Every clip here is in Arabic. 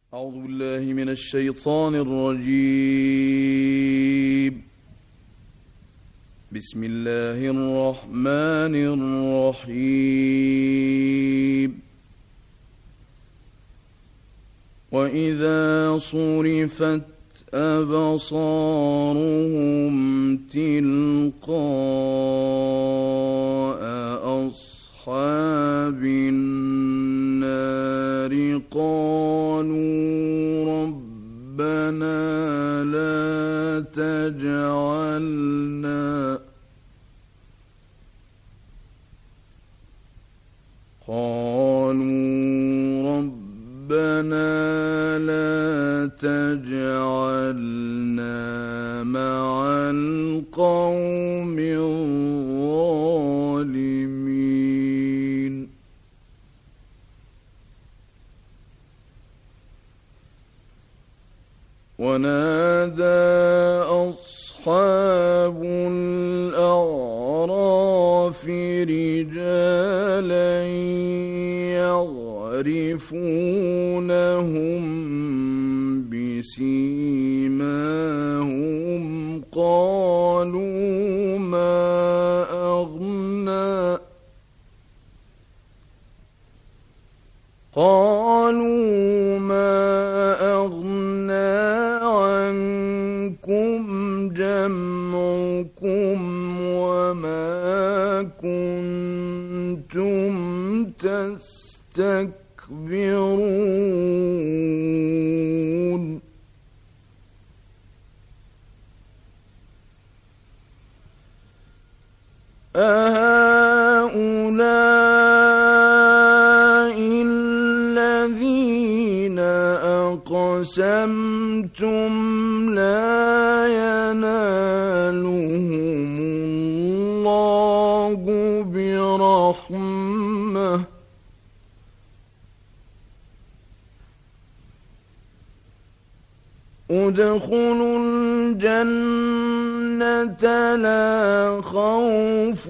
أعوذ بالله من الشيطان الرجيم. بسم الله الرحمن الرحيم. وإذا صرفت أبصارهم تلقاء أصحاب النار قالوا ربنا لا تجعلنا مع القوم الظالمين. ونادى أصحاب الأعراف رجالا يعرفونهم بسيماهم قالوا ما أغنى عنكم جمعكم وما كنتم تستكبرون. أهؤلاء الذين أقسمتم لا ينالهم الله برحمة ادخلوا الجنة لا خوف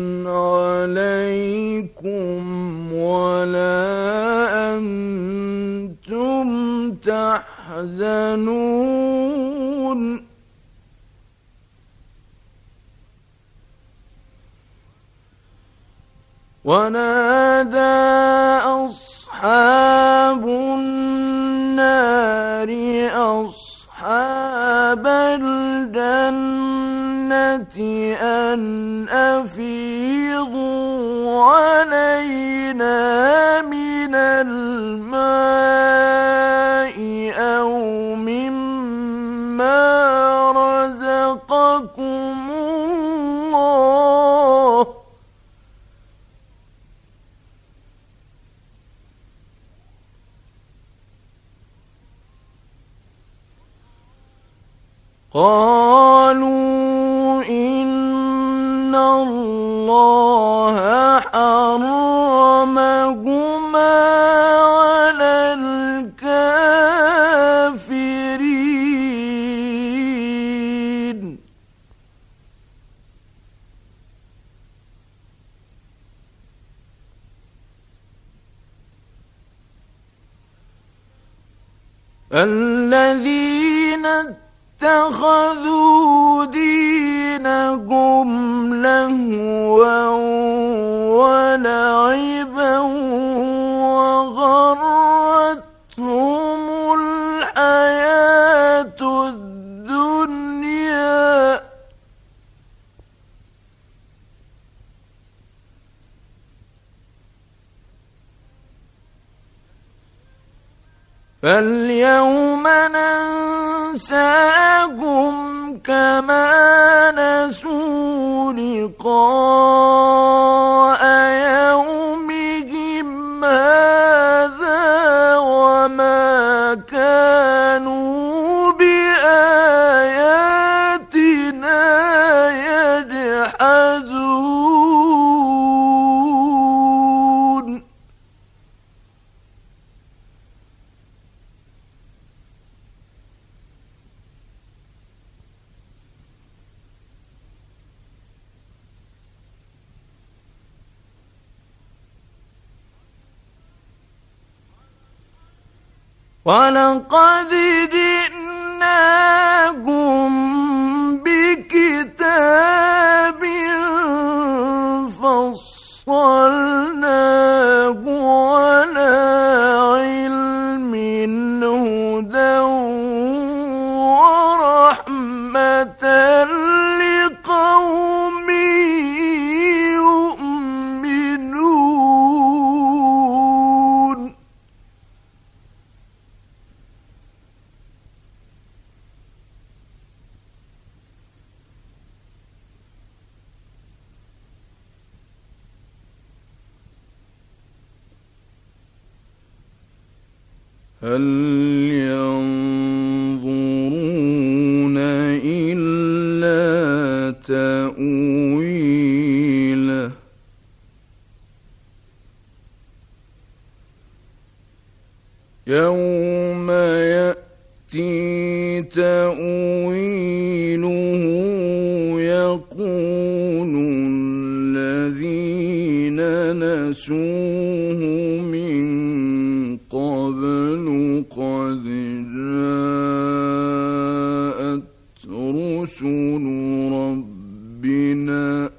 عليكم ولا أنتم تحزنون. ونادى أصحاب النار أصحاب الجنة أن أفيضوا علينا من الماء أو مما رزقكم الله قالوا إن الله حرمهما على الكافرين. الذين اتخذوا دينهم لهوا ولعبا وغرتهم الحياة الدنيا فاليوم ننساهم كما نسوا لقاء يومهم هذا وما كانوا بآياتنا يجحدون. ولقد جئناكم بكتاب فصلناه على علم هدى ورحمة لقوم يؤمنون هل ينظرون إلا تأويله يوم يأتي تأويله يقول الذين نسوه من قبل قد جاءت رسل ربنا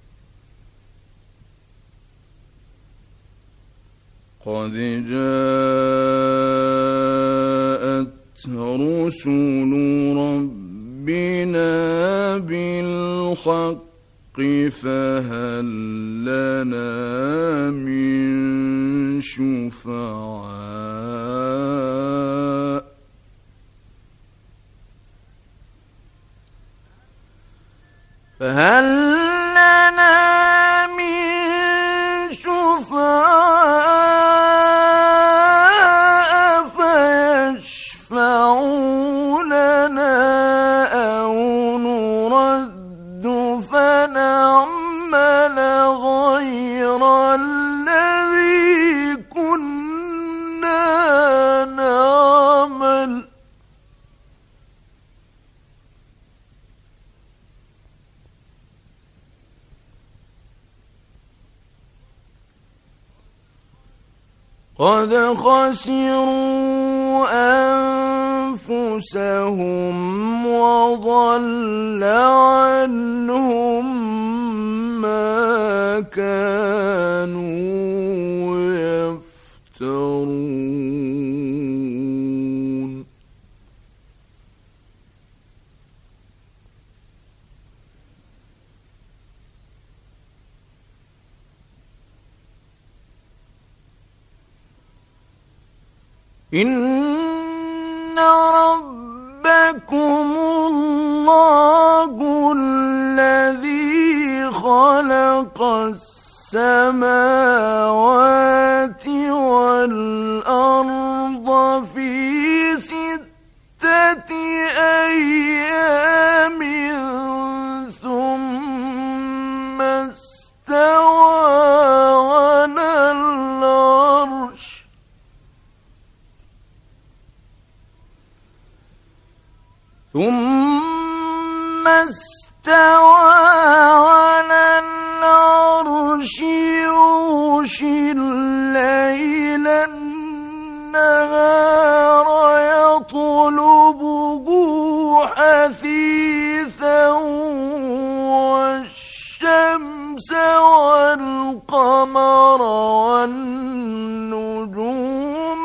بالحق فهل لنا من شفعاء فيشفعوا لنا أو نرد فنعمل غير الذي كنا نعمل قد خسروا أنفسهم وضل عنهم ما كانوا يفترون إن ربكم الله الذي خلق السماوات والأرض في 6 أيام ثم استوى على العرش يغشي الليل النهار يطلبه حثيثا والشمس والقمر والنجوم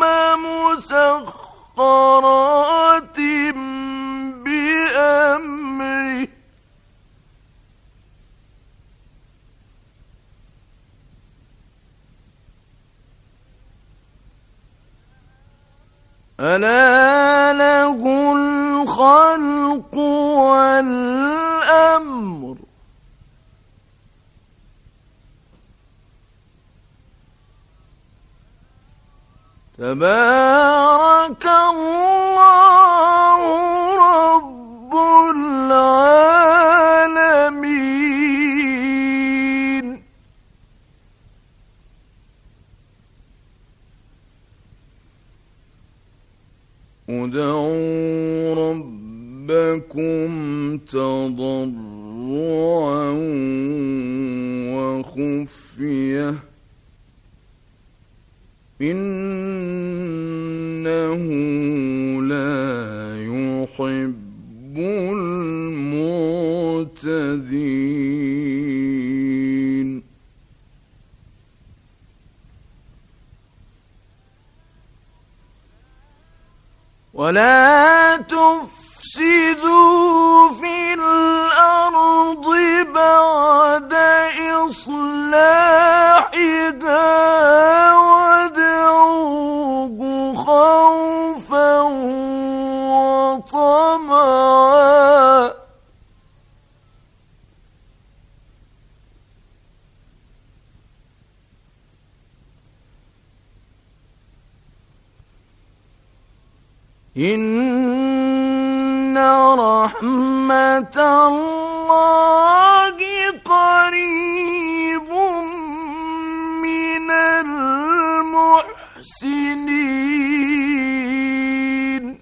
مسخرات بأمره ألا له الخلق والأمر تبارك الله رب العالمين ادعوا ربكم تضرعا وخفية إنه لا يحب المعتدين ولا تفسدوا في الأرض بعد إصلاحها وادعوه خوفا وطمعا إن رحمة الله قريب من المحسنين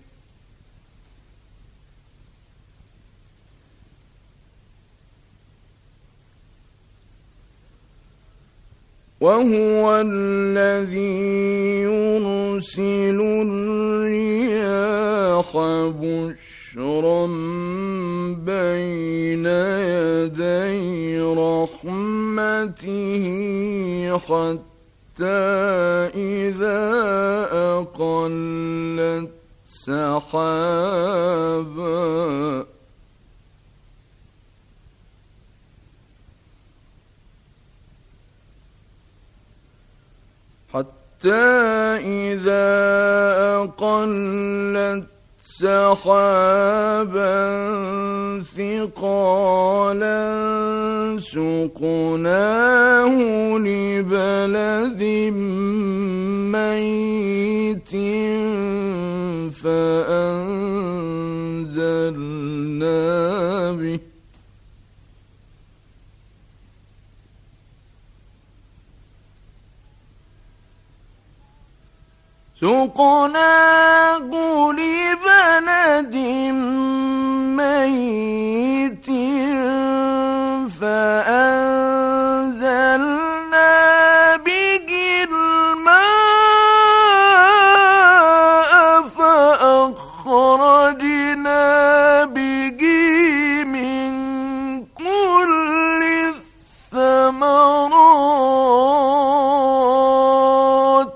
وهو الذي يرسل الرياح بشرا بين يدي رحمته حتى إذا أقلت سحابا إذا أقلت سحابا ثقالا سقناه لبلد ميت فأنزلنا به سقناه لبلد ميت فأنزلنا به الماء فأخرجنا به من كل الثمرات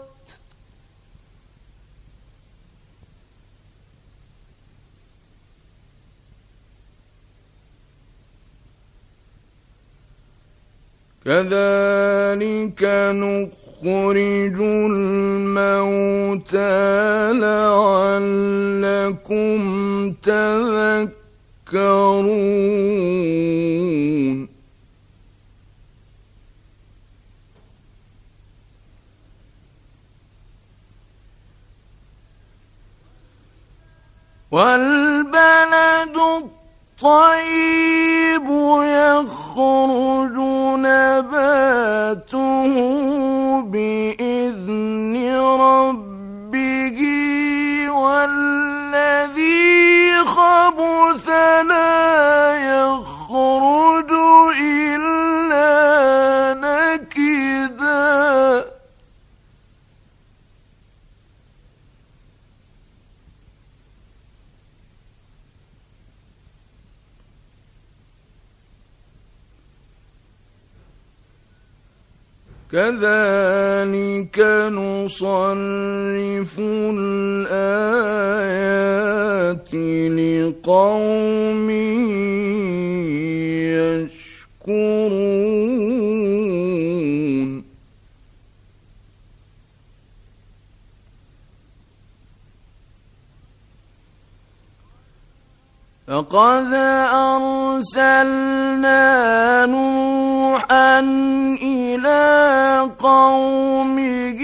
كذلك نخرج الموتى لعلكم تذكرون والبلد الطيب يخرج نباته بإذن ربه والذي خبث لا يخرج إلا نكدا كذلك نصرف الآيات لقوم يشكرون لقد أرسلنا نوحا إلى قومه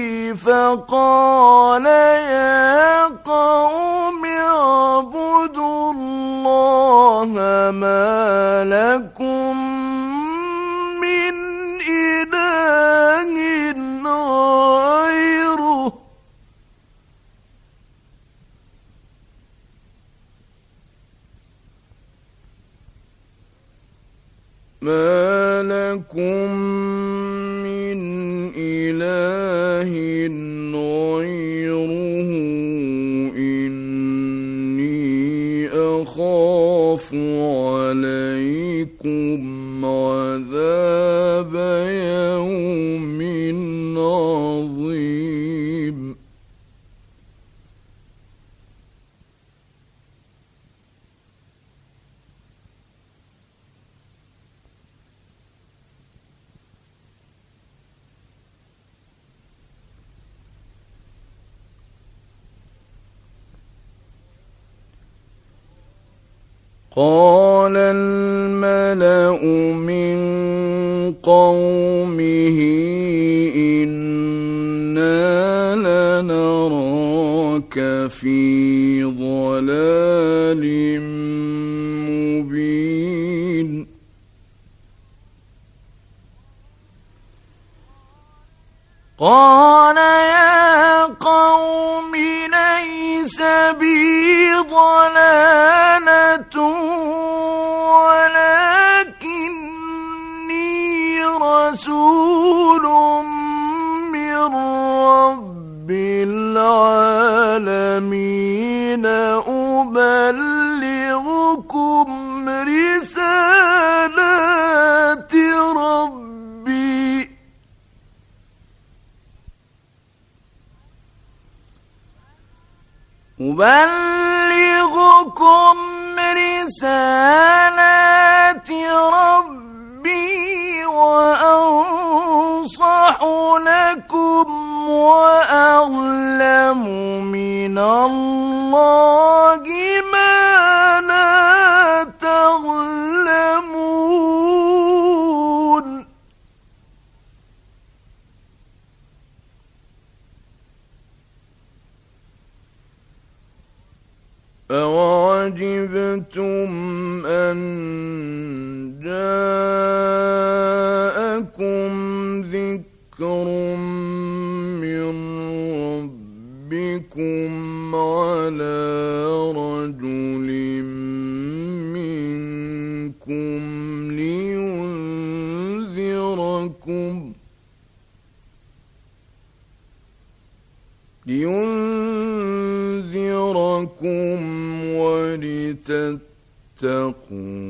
فقال يا قوم اعبدوا الله ما لكم من إله غيره ما لكم من إله غيره عليكم عذاب يوم عظيم قال الملأ من قومه إنا لنراك في ضلال مبين قال يا قوم ليس بي ضلالة ولكني رسول من رب العالمين أبلغكم رسالات ربي وأنصح لكم وأعلم من الله ما لا تعلمون أَوَعَجِبْتُمْ أَنْ جَاءَكُمْ ذِكْرٌ مِّن رَّبِّكُمْ عَلَى رَجُلٍ مِّنكُمْ لينذركم ولتتقوا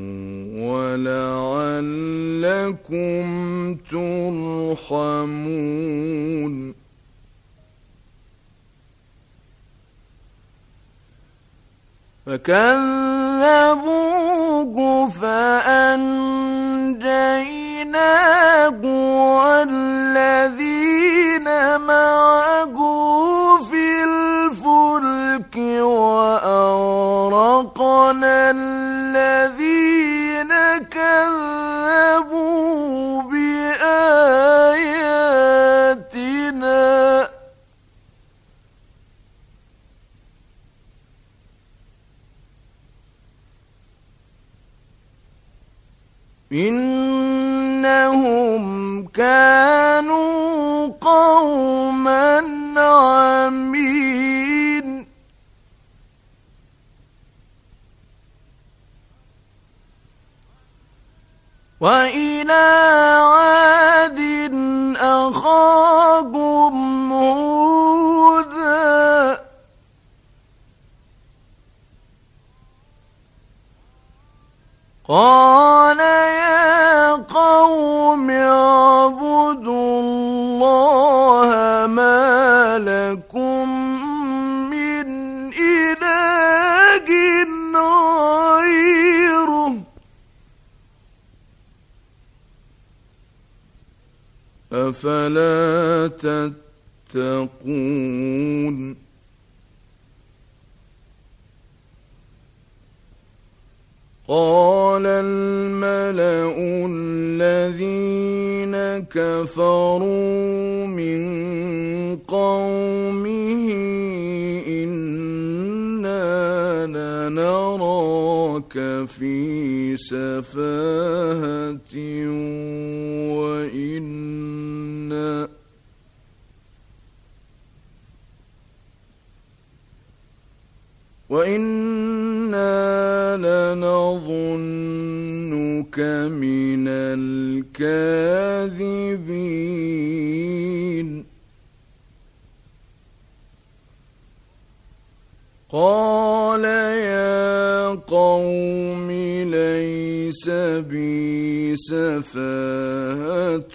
ولعلكم ترحمون فكذبوه فأنجيناه والذين معه في الفلك وأغرقنا الذين كذبوا بآياتنا إنهم كانوا قوما عمين وإلى عاد أخاهم هودا قال يا قوم اعبدوا الله ما لكم من إله غيره أفلا تتقون قال الملأ الذين كفروا من قومه إنا لنراك في سفاهة وإنا لنظنك من الكاذبين قال يا قوم ليس بي سفاهة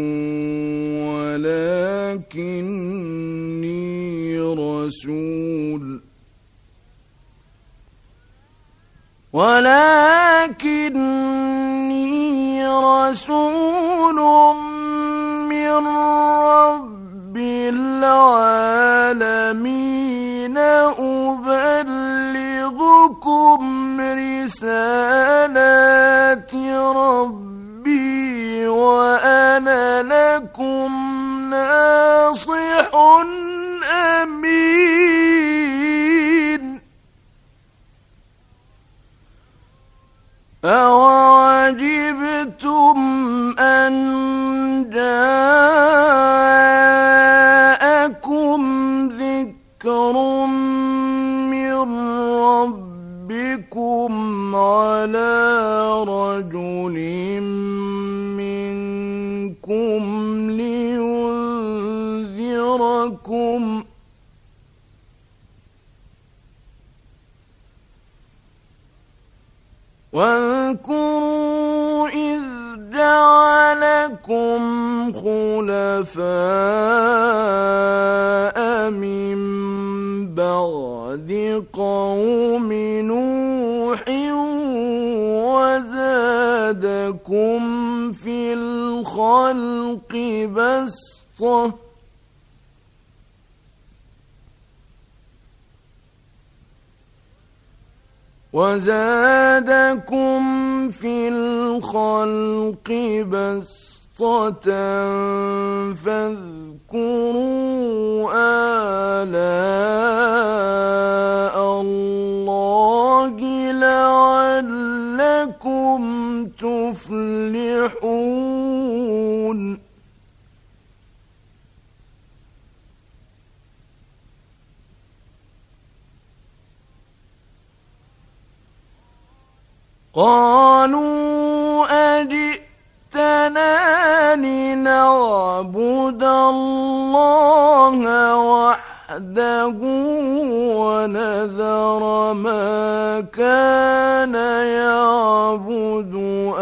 ولكني رسول من رب العالمين أبلغكم رسالات ربي وأنا لكم ناصح أمين. أوعجبتم أن جاءكم ذكر من ربكم على رجل منكم لينذركم واذكروا إذ جعلكم خلفاء من بعد قوم نوح وزادكم في الخلق بسطة فاذكروا آلاء الله لعلكم تفلحون. قالوا أجئتنا لنعبد الله وحده ونذر ما كان يعبد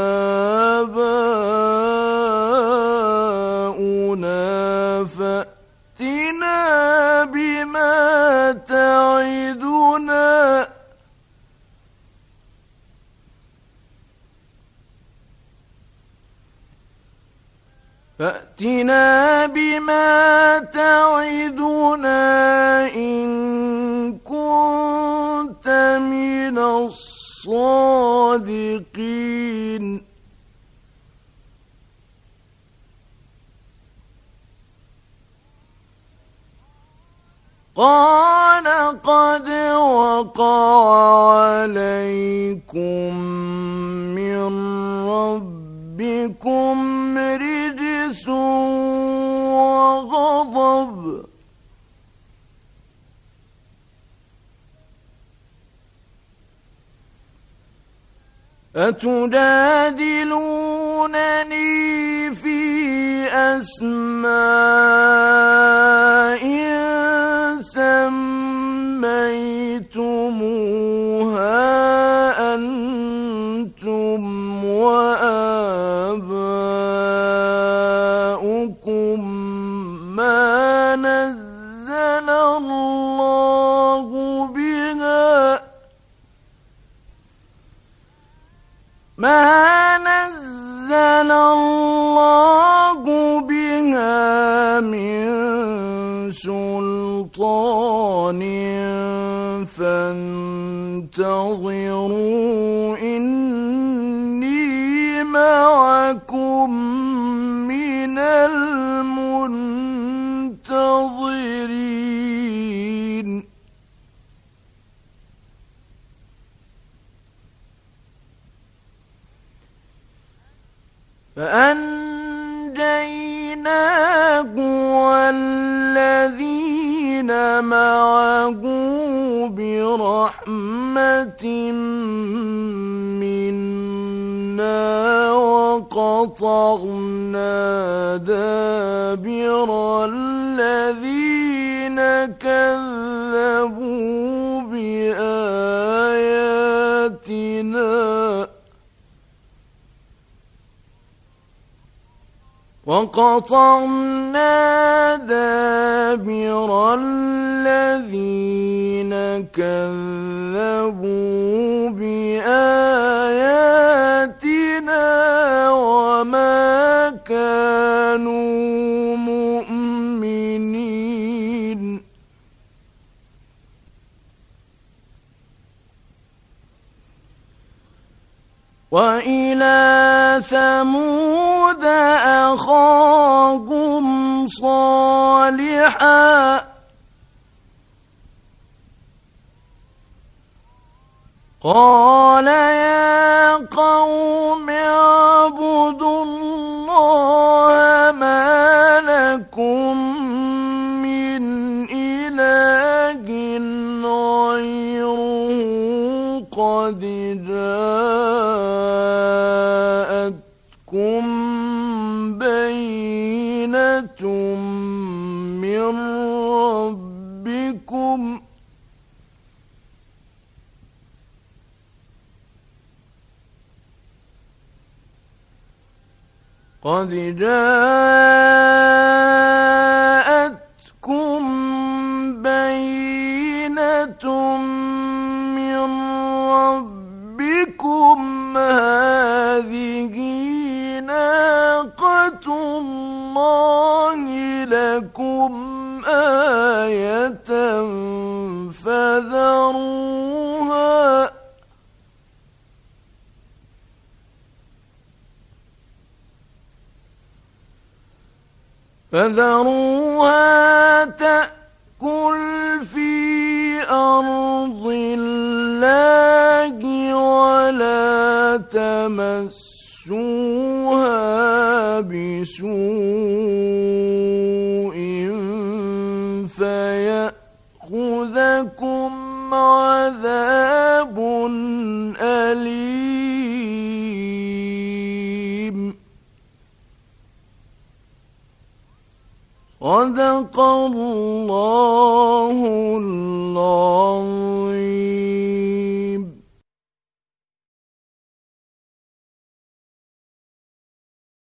آباؤنا فأتنا بما تعدنا إن كنت من الصادقين. قال قد وقع عليكم من ربكم رجس وغضب أتجادلونني في أسماء سميتموها أنتم وآباؤكم ما نزل الله بها من سلطان فانتظروا إني معكم من المنتظرين. فأنجيناه والذين معه برحمة منا وقطعنا دابر الذين كذبوا بآياتنا وقطعنا دابر الذين كذبوا بآياتنا وما كانوا مؤمنين وإلى ثمود أخاهم صالحا قال يا قوم اعبدوا الله ما لكم من إله غيره قد جاءتكم بينة من ربكم هذه ناقة الله لكم آية فذروها تأكل في أرض الله ولا تمسوها بسوء فيأخذكم عذاب أليم. صدق الله